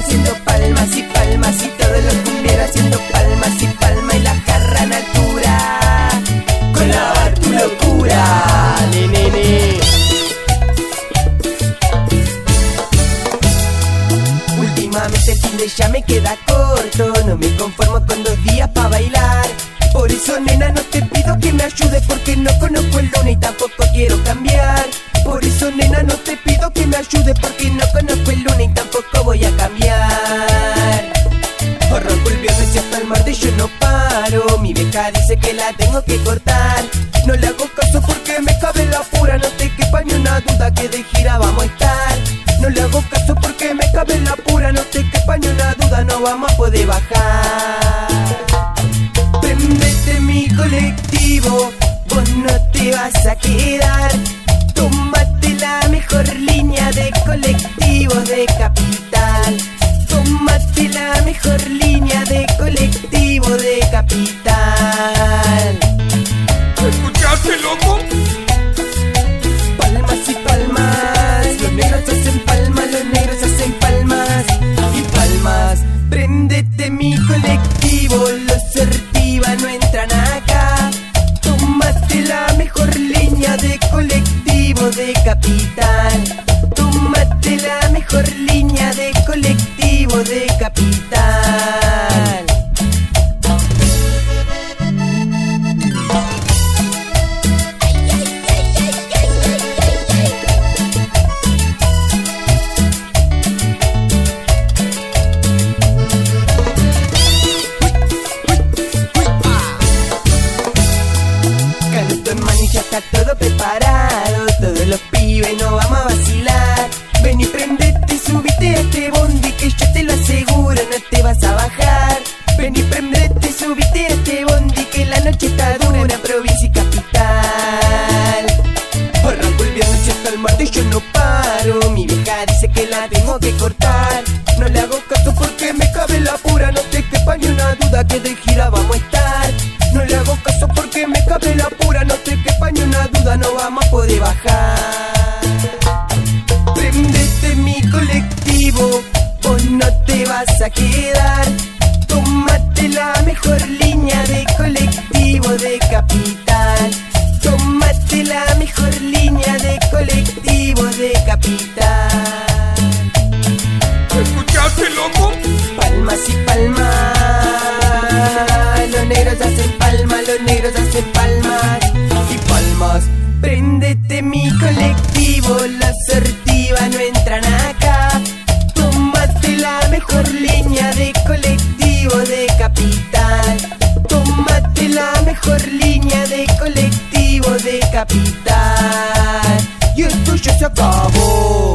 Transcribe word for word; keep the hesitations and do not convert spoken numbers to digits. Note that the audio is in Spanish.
haciendo palmas y palmas, y todos los cumbieros haciendo palmas y palmas, y la jarra en altura con la tu locura. Ni, ni, ni. Últimamente el fin de ya me queda corto, no me conformo con dos días pa' bailar. Por eso, nena, no te pido que me ayudes, porque no conozco el lunes y tampoco quiero cambiar. Por eso, nena, no te pido que me ayudes, porque no conozco el lunes y tampoco voy a cambiar. Arranco el viernes y hasta el martes yo no paro. Mi vieja dice que la tengo que cortar. No le hago caso porque me cabe la pura, no te quepa ni una duda que de gira vamos a estar. No le hago caso porque me cabe la pura, no te quepa ni una duda, no vamos a poder bajar. Prendete mi colectivo, vos no te vas a quedar. Tómate la mejor línea de colectivos de capital. Tómate la mejor línea de colectivo de capital. ¿Escuchaste, loco? Palmas y palmas, los negros hacen palmas, los negros hacen palmas y palmas. Prendete mi colectivo, los Certiva no entran acá. Tómate la mejor línea de colectivo de capital. Tómate la mejor línea de colectivo de capital. Ya está todo preparado, todos los pibes no vamos a vacilar. Ven y prendete y subite a este bondi que yo te lo aseguro, no te vas a bajar. Ven y prendete y subite a este bondi que la noche está dura en provincia y capital. Arranco el viernes y hasta el martes yo no paro. Mi vieja dice que la tengo que cortar. No le hago caso porque me cabe la pura, no te quepa ni una duda que de gira vamos a estar. No le hago caso porque me cabe la pura, no te quepa ni una duda, no vamos a poder bajar. Prendete mi colectivo, vos no te vas a quedar. Tómate la mejor línea de colectivo de capital. Tómate la mejor línea de colectivo de capital. ¿Escuchaste, loco? Palmas y palmas, los negros hacen palmas, los negros hacen palmas y palmas. Prendete mi colectivo, los Certiva no entran acá. Tómate la mejor línea de colectivo de capital. Tómate la mejor línea de colectivo de capital. Y el tuyo se acabó.